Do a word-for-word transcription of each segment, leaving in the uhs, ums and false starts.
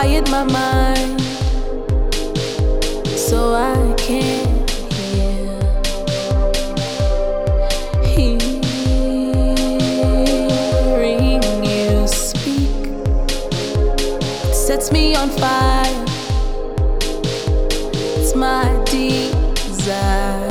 quiet my mind so I can hear. Hearing you speak sets me on fire. It's my desire.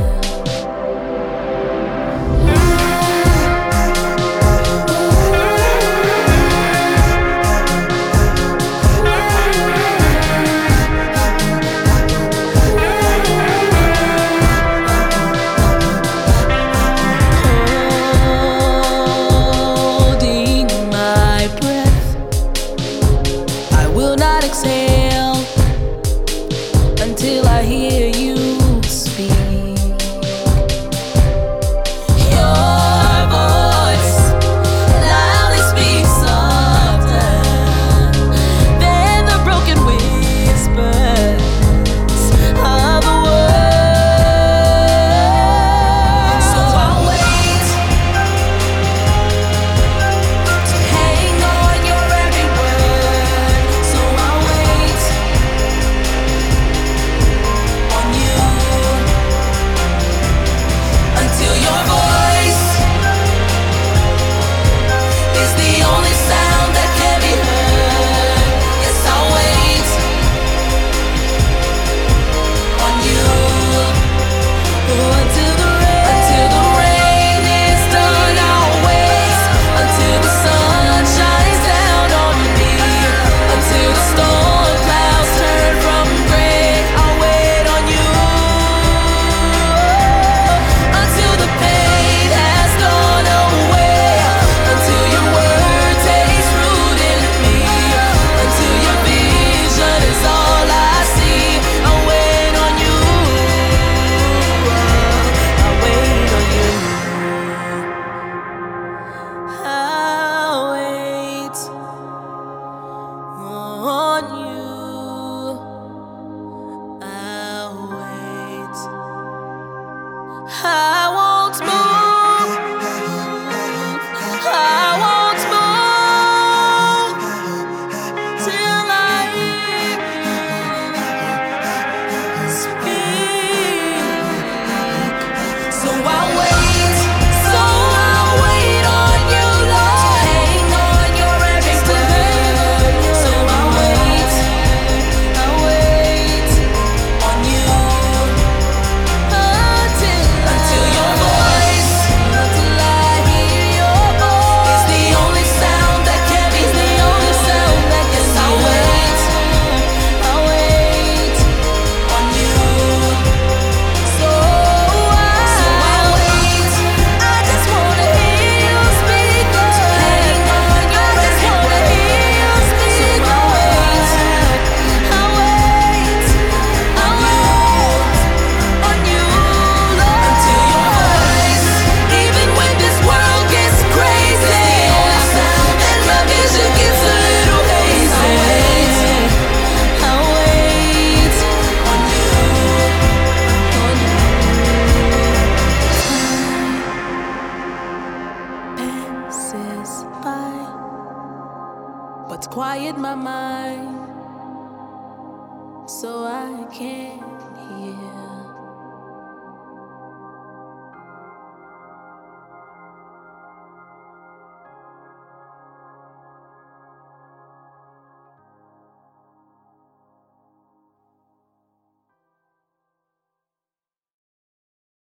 Exhale until I hear you speak. Your voice loudly speaks softer than the broken whispers of the world. So I'll wait to hang on your every word. So I'll wait on you until your voice is the only sound that can be heard. Yes, I'll wait on you until the rain, until the rain is done. I'll wait until the sun shines down on me, until the storm clouds turn from gray. I'll wait on you until the pain has gone away, until your word takes root in me, until your vision is all I see. I'll wait on you. I'll wait on you. I'll wait on you. I'll wait. I won't move. I won't move till I hear you speak. So I'll wait. So I'll wait on you, Lord. Hang on your every word. So I'll wait. I'll wait on you until until your voice, until I hear your voice, is the only sound that can be, the only sound that can. Yes, I'll wait. I'll wait on you. So I'll wait. I just wanna hear you speak. Hang on your I just wanna hear you speak. I'll wait. I'll wait. I'll wait on you, Lord, until your voice, even when this world gets crazy, and my vision gets a little hazy. I'll wait on you, on you. Time passes by, but quiet my mind so I can hear.